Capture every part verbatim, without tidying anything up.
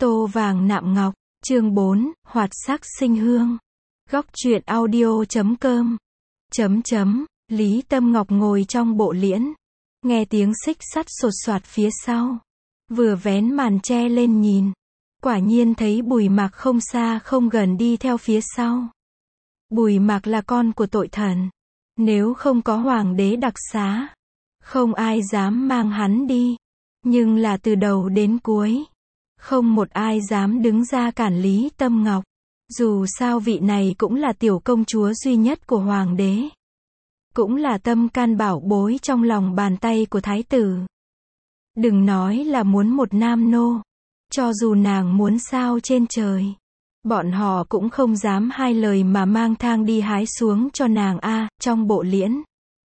Tô vàng nạm ngọc, chương bốn, hoạt sắc sinh hương. Góc truyện audio chấm com. Chấm chấm, Lý Tâm Ngọc ngồi trong bộ liễn. Nghe tiếng xích sắt sột soạt phía sau. Vừa vén màn che lên nhìn. Quả nhiên thấy Bùi Mạc không xa không gần đi theo phía sau. Bùi Mạc là con của tội thần. Nếu không có hoàng đế đặc xá, không ai dám mang hắn đi. Nhưng là từ đầu đến cuối, không một ai dám đứng ra cản Lý Tâm Ngọc. Dù sao vị này cũng là tiểu công chúa duy nhất của hoàng đế. Cũng là tâm can bảo bối trong lòng bàn tay của thái tử. Đừng nói là muốn một nam nô. Cho dù nàng muốn sao trên trời, bọn họ cũng không dám hai lời mà mang thang đi hái xuống cho nàng a. Trong bộ liễn,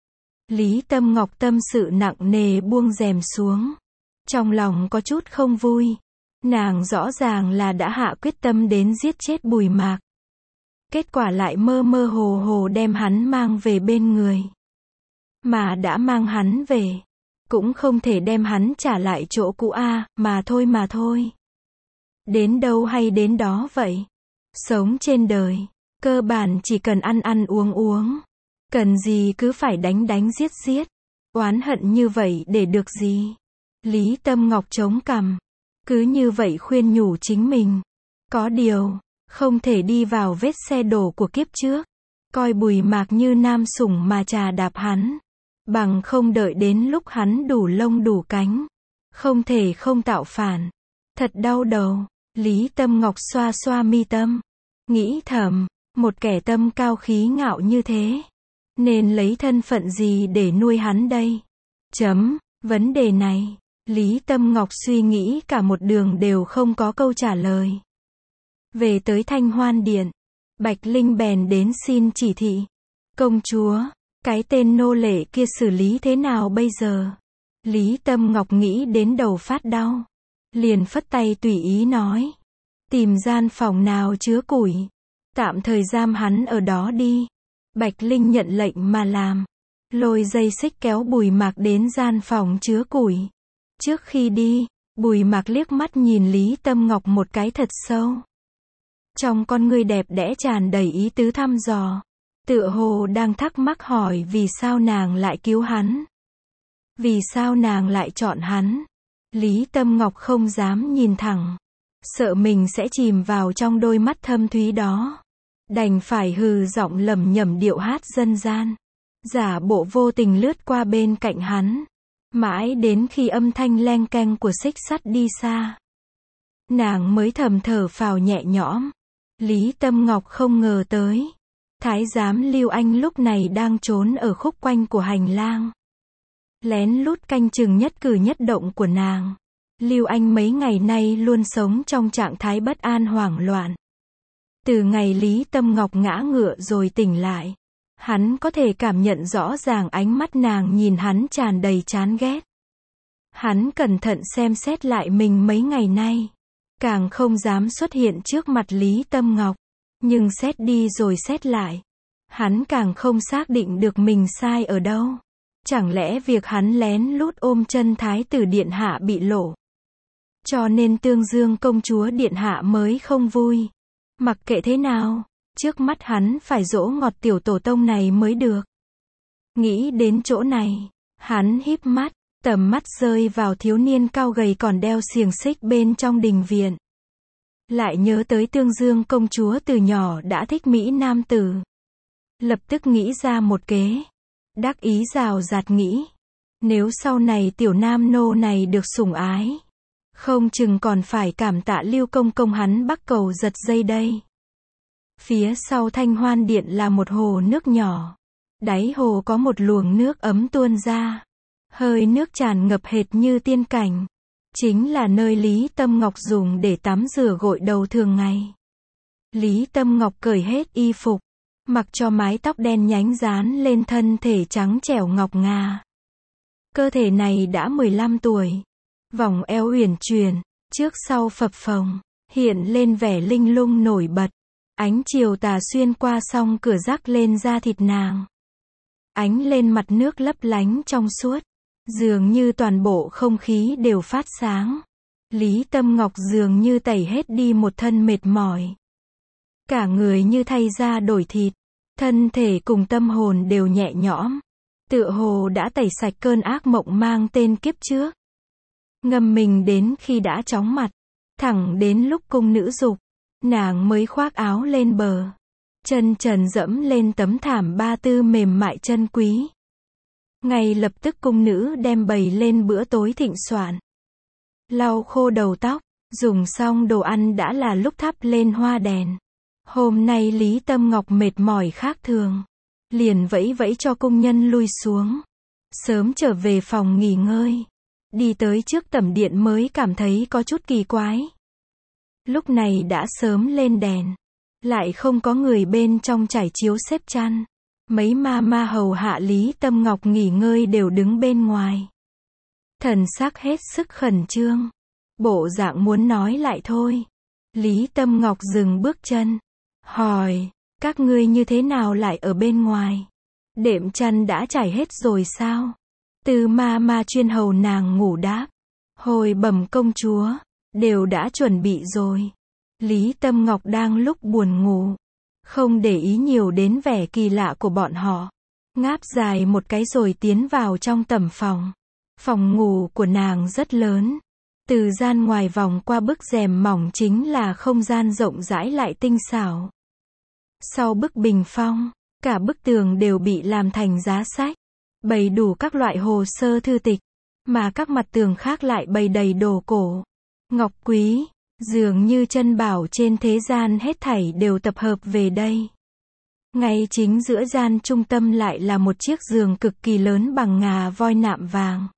Lý Tâm Ngọc tâm sự nặng nề buông rèm xuống. Trong lòng có chút không vui. Nàng rõ ràng là đã hạ quyết tâm đến giết chết Bùi Mạc. Kết quả lại mơ mơ hồ hồ đem hắn mang về bên người. Mà đã mang hắn về, cũng không thể đem hắn trả lại chỗ cũ a, mà thôi mà thôi. Đến đâu hay đến đó vậy. Sống trên đời, cơ bản chỉ cần ăn ăn uống uống. Cần gì cứ phải đánh đánh giết giết. Oán hận như vậy để được gì? Lý Tâm Ngọc chống cằm. Cứ như vậy khuyên nhủ chính mình. Có điều, không thể đi vào vết xe đổ của kiếp trước. Coi Bùi Mạc như nam sủng mà trà đạp hắn. Bằng không đợi đến lúc hắn đủ lông đủ cánh. Không thể không tạo phản. Thật đau đầu. Lý Tâm Ngọc xoa xoa mi tâm. Nghĩ thầm, một kẻ tâm cao khí ngạo như thế. Nên lấy thân phận gì để nuôi hắn đây? Chấm, vấn đề này. Lý Tâm Ngọc suy nghĩ cả một đường đều không có câu trả lời. Về tới Thanh Hoan Điện, Bạch Linh bèn đến xin chỉ thị. Công chúa, cái tên nô lệ kia xử lý thế nào bây giờ? Lý Tâm Ngọc nghĩ đến đầu phát đau. Liền phất tay tùy ý nói. Tìm gian phòng nào chứa củi. Tạm thời giam hắn ở đó đi. Bạch Linh nhận lệnh mà làm. Lôi dây xích kéo Bùi Mạc đến gian phòng chứa củi. Trước khi đi, Bùi Mạc liếc mắt nhìn Lý Tâm Ngọc một cái thật sâu. Trong con ngươi đẹp đẽ tràn đầy ý tứ thăm dò. Tựa hồ đang thắc mắc hỏi vì sao nàng lại cứu hắn. Vì sao nàng lại chọn hắn. Lý Tâm Ngọc không dám nhìn thẳng. Sợ mình sẽ chìm vào trong đôi mắt thâm thúy đó. Đành phải hừ giọng lẩm nhẩm điệu hát dân gian. Giả bộ vô tình lướt qua bên cạnh hắn. Mãi đến khi âm thanh leng keng của xích sắt đi xa, nàng mới thầm thở phào nhẹ nhõm. Lý Tâm Ngọc không ngờ tới. Thái giám Lưu Anh lúc này đang trốn ở khúc quanh của hành lang. Lén lút canh chừng nhất cử nhất động của nàng. Lưu Anh mấy ngày nay luôn sống trong trạng thái bất an hoảng loạn. Từ ngày Lý Tâm Ngọc ngã ngựa rồi tỉnh lại, hắn có thể cảm nhận rõ ràng ánh mắt nàng nhìn hắn tràn đầy chán ghét. Hắn cẩn thận xem xét lại mình mấy ngày nay. Càng không dám xuất hiện trước mặt Lý Tâm Ngọc. Nhưng xét đi rồi xét lại. Hắn càng không xác định được mình sai ở đâu. Chẳng lẽ việc hắn lén lút ôm chân thái tử điện hạ bị lộ. Cho nên Tương Dương công chúa điện hạ mới không vui. Mặc kệ thế nào, trước mắt hắn phải dỗ ngọt tiểu tổ tông này mới được. Nghĩ đến chỗ này, hắn híp mắt, tầm mắt rơi vào thiếu niên cao gầy còn đeo xiềng xích bên trong đình viện. Lại nhớ tới Tương Dương công chúa từ nhỏ đã thích mỹ nam tử. Lập tức nghĩ ra một kế. Đắc ý rào rạt nghĩ. Nếu sau này tiểu nam nô này được sủng ái, không chừng còn phải cảm tạ Lưu công công hắn bắc cầu giật dây đây. Phía sau Thanh Hoan Điện là một hồ nước nhỏ. Đáy hồ có một luồng nước ấm tuôn ra. Hơi nước tràn ngập hệt như tiên cảnh. Chính là nơi Lý Tâm Ngọc dùng để tắm rửa gội đầu thường ngày. Lý Tâm Ngọc cởi hết y phục, mặc cho mái tóc đen nhánh dán lên thân thể trắng trẻo ngọc ngà. Cơ thể này đã mười lăm tuổi. Vòng eo uyển chuyển, trước sau phập phồng, hiện lên vẻ linh lung nổi bật. Ánh chiều tà xuyên qua song cửa rắc lên da thịt nàng. Ánh lên mặt nước lấp lánh trong suốt. Dường như toàn bộ không khí đều phát sáng. Lý Tâm Ngọc dường như tẩy hết đi một thân mệt mỏi. Cả người như thay da đổi thịt, thân thể cùng tâm hồn đều nhẹ nhõm, tựa hồ đã tẩy sạch cơn ác mộng mang tên kiếp trước. Ngâm mình đến khi đã chóng mặt, thẳng đến lúc cung nữ dục, nàng mới khoác áo lên bờ, chân trần dẫm lên tấm thảm ba tư mềm mại chân quý. Ngay lập tức cung nữ đem bày lên bữa tối thịnh soạn. Lau khô đầu tóc, dùng xong đồ ăn đã là lúc thắp lên hoa đèn. Hôm nay Lý Tâm Ngọc mệt mỏi khác thường, liền vẫy vẫy cho công nhân lui xuống, sớm trở về phòng nghỉ ngơi. Đi tới trước tẩm điện mới cảm thấy có chút kỳ quái. Lúc này đã sớm lên đèn, lại không có người bên trong trải chiếu xếp chăn. Mấy ma ma hầu hạ Lý Tâm Ngọc nghỉ ngơi đều đứng bên ngoài, thần sắc hết sức khẩn trương, bộ dạng muốn nói lại thôi. Lý Tâm Ngọc dừng bước chân, hỏi, các ngươi như thế nào lại ở bên ngoài? Đệm chăn đã trải hết rồi sao? Từ ma ma chuyên hầu nàng ngủ đáp, hồi bẩm công chúa, đều đã chuẩn bị rồi. Lý Tâm Ngọc đang lúc buồn ngủ, không để ý nhiều đến vẻ kỳ lạ của bọn họ, ngáp dài một cái rồi tiến vào trong tẩm phòng. Phòng ngủ của nàng rất lớn, từ gian ngoài vòng qua bức rèm mỏng chính là không gian rộng rãi lại tinh xảo. Sau bức bình phong, cả bức tường đều bị làm thành giá sách, bày đủ các loại hồ sơ thư tịch, mà các mặt tường khác lại bày đầy đồ cổ, ngọc quý, dường như chân bảo trên thế gian hết thảy đều tập hợp về đây. Ngay chính giữa gian trung tâm lại là một chiếc giường cực kỳ lớn bằng ngà voi nạm vàng.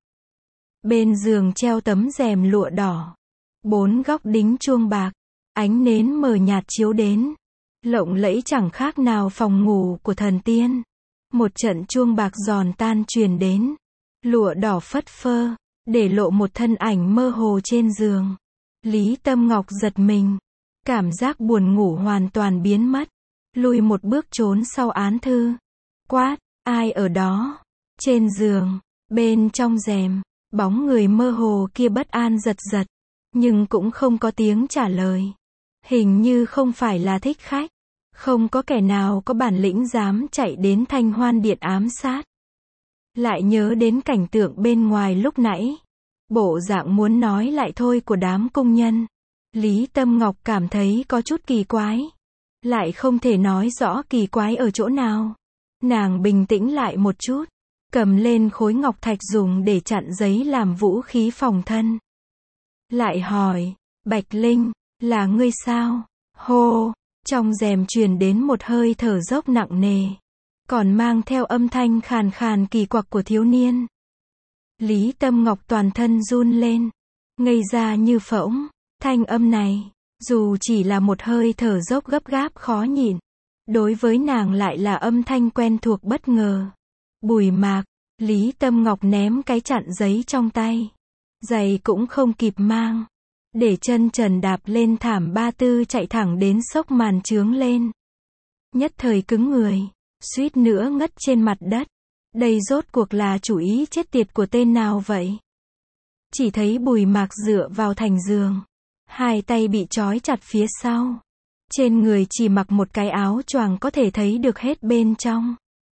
Bên giường treo tấm rèm lụa đỏ, bốn góc đính chuông bạc, ánh nến mờ nhạt chiếu đến, lộng lẫy chẳng khác nào phòng ngủ của thần tiên. Một trận chuông bạc giòn tan truyền đến, lụa đỏ phất phơ, để lộ một thân ảnh mơ hồ trên giường. Lý Tâm Ngọc giật mình, cảm giác buồn ngủ hoàn toàn biến mất, lùi một bước trốn sau án thư, quát, ai ở đó? Trên giường, bên trong rèm, bóng người mơ hồ kia bất an giật giật, nhưng cũng không có tiếng trả lời. Hình như không phải là thích khách, không có kẻ nào có bản lĩnh dám chạy đến Thanh Hoan Điện ám sát. Lại nhớ đến cảnh tượng bên ngoài lúc nãy, bộ dạng muốn nói lại thôi của đám công nhân. Lý Tâm Ngọc cảm thấy có chút kỳ quái, lại không thể nói rõ kỳ quái ở chỗ nào. Nàng bình tĩnh lại một chút, cầm lên khối ngọc thạch dùng để chặn giấy làm vũ khí phòng thân. Lại hỏi, Bạch Linh, là ngươi sao? Hô, trong rèm truyền đến một hơi thở dốc nặng nề, còn mang theo âm thanh khàn khàn kỳ quặc của thiếu niên. Lý Tâm Ngọc toàn thân run lên, ngây ra như phỗng. Thanh âm này, dù chỉ là một hơi thở dốc gấp gáp khó nhịn, đối với nàng lại là âm thanh quen thuộc bất ngờ. Bùi Mạc. Lý Tâm Ngọc ném cái chặn giấy trong tay, giày cũng không kịp mang, để chân trần đạp lên thảm ba tư chạy thẳng đến xốc màn chướng lên. Nhất thời cứng người, suýt nữa ngất trên mặt đất. Đây rốt cuộc là chủ ý chết tiệt của tên nào vậy? Chỉ thấy Bùi Mạc dựa vào thành giường, hai tay bị trói chặt phía sau, trên người chỉ mặc một cái áo choàng có thể thấy được hết bên trong.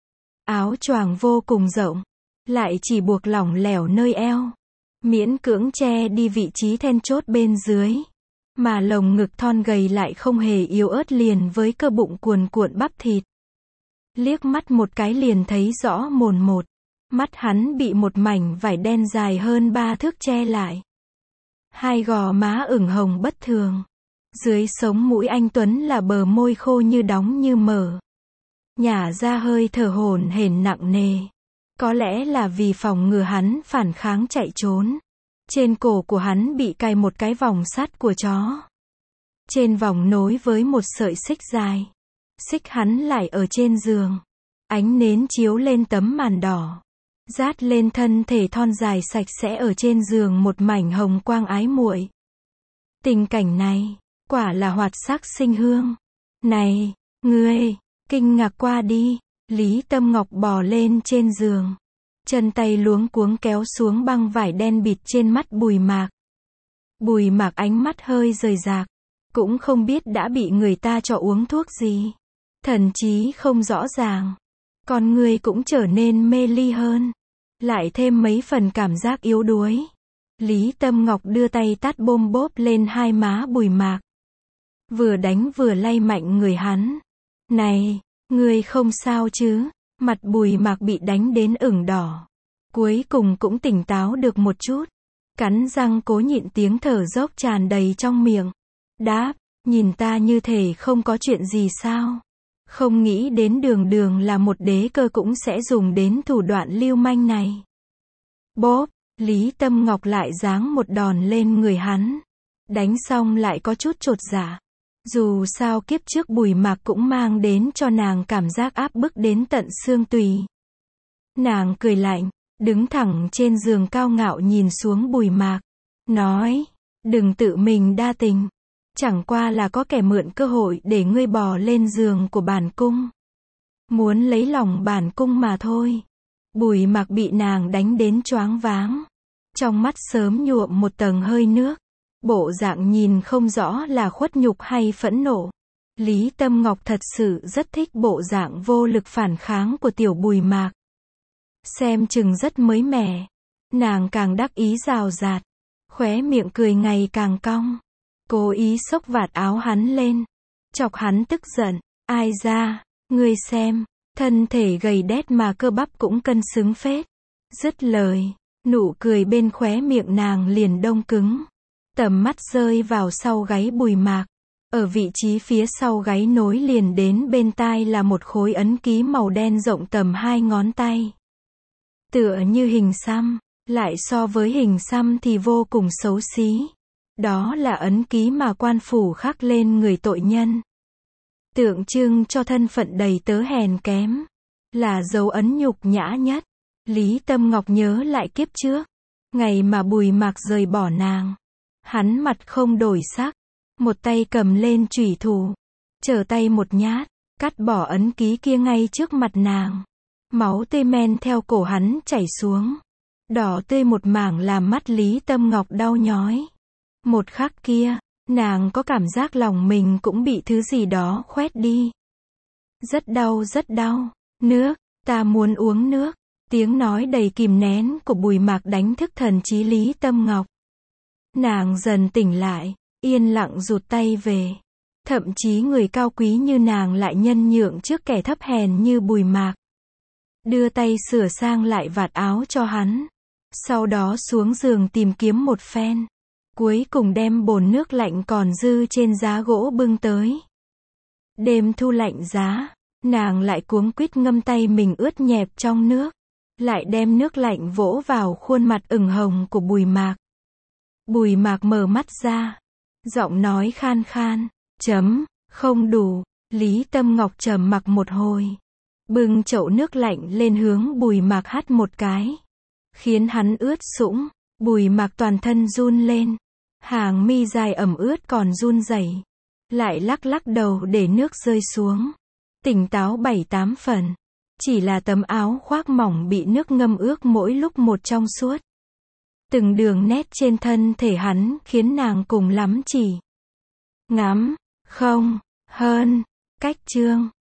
Áo choàng vô cùng rộng, lại chỉ buộc lỏng lẻo nơi eo, miễn cưỡng che đi vị trí then chốt bên dưới, mà lồng ngực thon gầy lại không hề yếu ớt liền với cơ bụng cuồn cuộn bắp thịt. Liếc mắt một cái liền thấy rõ mồn một, mắt hắn bị một mảnh vải đen dài hơn ba thước che lại. Hai gò má ửng hồng bất thường, dưới sống mũi anh tuấn là bờ môi khô như đóng như mở, nhả ra hơi thở hổn hển nặng nề. Có lẽ là vì phòng ngừa hắn phản kháng chạy trốn, trên cổ của hắn bị cài một cái vòng sắt của chó. Trên vòng nối với một sợi xích dài. Xích hắn lại ở trên giường. Ánh nến chiếu lên tấm màn đỏ, dát lên thân thể thon dài sạch sẽ ở trên giường một mảnh hồng quang ái muội. Tình cảnh này, quả là hoạt sắc sinh hương. Này, ngươi, kinh ngạc qua đi. Lý Tâm Ngọc bò lên trên giường, chân tay luống cuống kéo xuống băng vải đen bịt trên mắt Bùi Mạc. Bùi Mạc ánh mắt hơi rời rạc. Cũng không biết đã bị người ta cho uống thuốc gì. Thần trí không rõ ràng. Con người cũng trở nên mê ly hơn. Lại thêm mấy phần cảm giác yếu đuối. Lý Tâm Ngọc đưa tay tát bôm bốp lên hai má Bùi Mạc. Vừa đánh vừa lay mạnh người hắn. Này, ngươi không sao chứ? Mặt Bùi Mạc bị đánh đến ửng đỏ. Cuối cùng cũng tỉnh táo được một chút. Cắn răng cố nhịn tiếng thở dốc tràn đầy trong miệng. Đáp, nhìn ta như thể không có chuyện gì sao? Không nghĩ đến đường đường là một đế cơ cũng sẽ dùng đến thủ đoạn lưu manh này. Bốp, Lý Tâm Ngọc lại giáng một đòn lên người hắn. Đánh xong lại có chút chột dạ. Dù sao kiếp trước Bùi Mạc cũng mang đến cho nàng cảm giác áp bức đến tận xương tùy. Nàng cười lạnh, đứng thẳng trên giường cao ngạo nhìn xuống Bùi Mạc. Nói, đừng tự mình đa tình. Chẳng qua là có kẻ mượn cơ hội để ngươi bò lên giường của bản cung. Muốn lấy lòng bản cung mà thôi. Bùi Mạc bị nàng đánh đến choáng váng. Trong mắt sớm nhuộm một tầng hơi nước. Bộ dạng nhìn không rõ là khuất nhục hay phẫn nộ. Lý Tâm Ngọc thật sự rất thích bộ dạng vô lực phản kháng của tiểu Bùi Mạc. Xem chừng rất mới mẻ. Nàng càng đắc ý rào rạt. Khóe miệng cười ngày càng cong. Cố ý xốc vạt áo hắn lên. Chọc hắn tức giận. Ai ra, ngươi xem, thân thể gầy đét mà cơ bắp cũng cân xứng phết. Dứt lời, nụ cười bên khóe miệng nàng liền đông cứng. Tầm mắt rơi vào sau gáy Bùi Mạc. Ở vị trí phía sau gáy nối liền đến bên tai là một khối ấn ký màu đen rộng tầm hai ngón tay. Tựa như hình xăm, lại so với hình xăm thì vô cùng xấu xí. Đó là ấn ký mà quan phủ khắc lên người tội nhân. Tượng trưng cho thân phận đầy tớ hèn kém. Là dấu ấn nhục nhã nhất. Lý Tâm Ngọc nhớ lại kiếp trước. Ngày mà Bùi Mạc rời bỏ nàng. Hắn mặt không đổi sắc. Một tay cầm lên chủy thủ. Trở tay một nhát. Cắt bỏ ấn ký kia ngay trước mặt nàng. Máu tươi men theo cổ hắn chảy xuống. Đỏ tươi một mảng làm mắt Lý Tâm Ngọc đau nhói. Một khắc kia, nàng có cảm giác lòng mình cũng bị thứ gì đó khoét đi. Rất đau rất đau. Nước, ta muốn uống nước. Tiếng nói đầy kìm nén của Bùi Mạc đánh thức thần trí Lý Tâm Ngọc. Nàng dần tỉnh lại, yên lặng rụt tay về. Thậm chí người cao quý như nàng lại nhân nhượng trước kẻ thấp hèn như Bùi Mạc. Đưa tay sửa sang lại vạt áo cho hắn. Sau đó xuống giường tìm kiếm một phen. Cuối cùng đem bồn nước lạnh còn dư trên giá gỗ bưng tới. Đêm thu lạnh giá, nàng lại cuống quýt ngâm tay mình ướt nhẹp trong nước. Lại đem nước lạnh vỗ vào khuôn mặt ửng hồng của Bùi Mạc. Bùi Mạc mở mắt ra. Giọng nói khan khan. Chấm, không đủ. Lý Tâm Ngọc trầm mặc một hồi. Bưng chậu nước lạnh lên hướng Bùi Mạc hắt một cái. Khiến hắn ướt sũng. Bùi Mạc toàn thân run lên. Hàng mi dài ẩm ướt còn run rẩy. Lại lắc lắc đầu để nước rơi xuống. Tỉnh táo bảy tám phần. Chỉ là tấm áo khoác mỏng bị nước ngâm ướt mỗi lúc một trong suốt. Từng đường nét trên thân thể hắn khiến nàng cùng lắm chỉ ngắm, không, hơn, cách chương.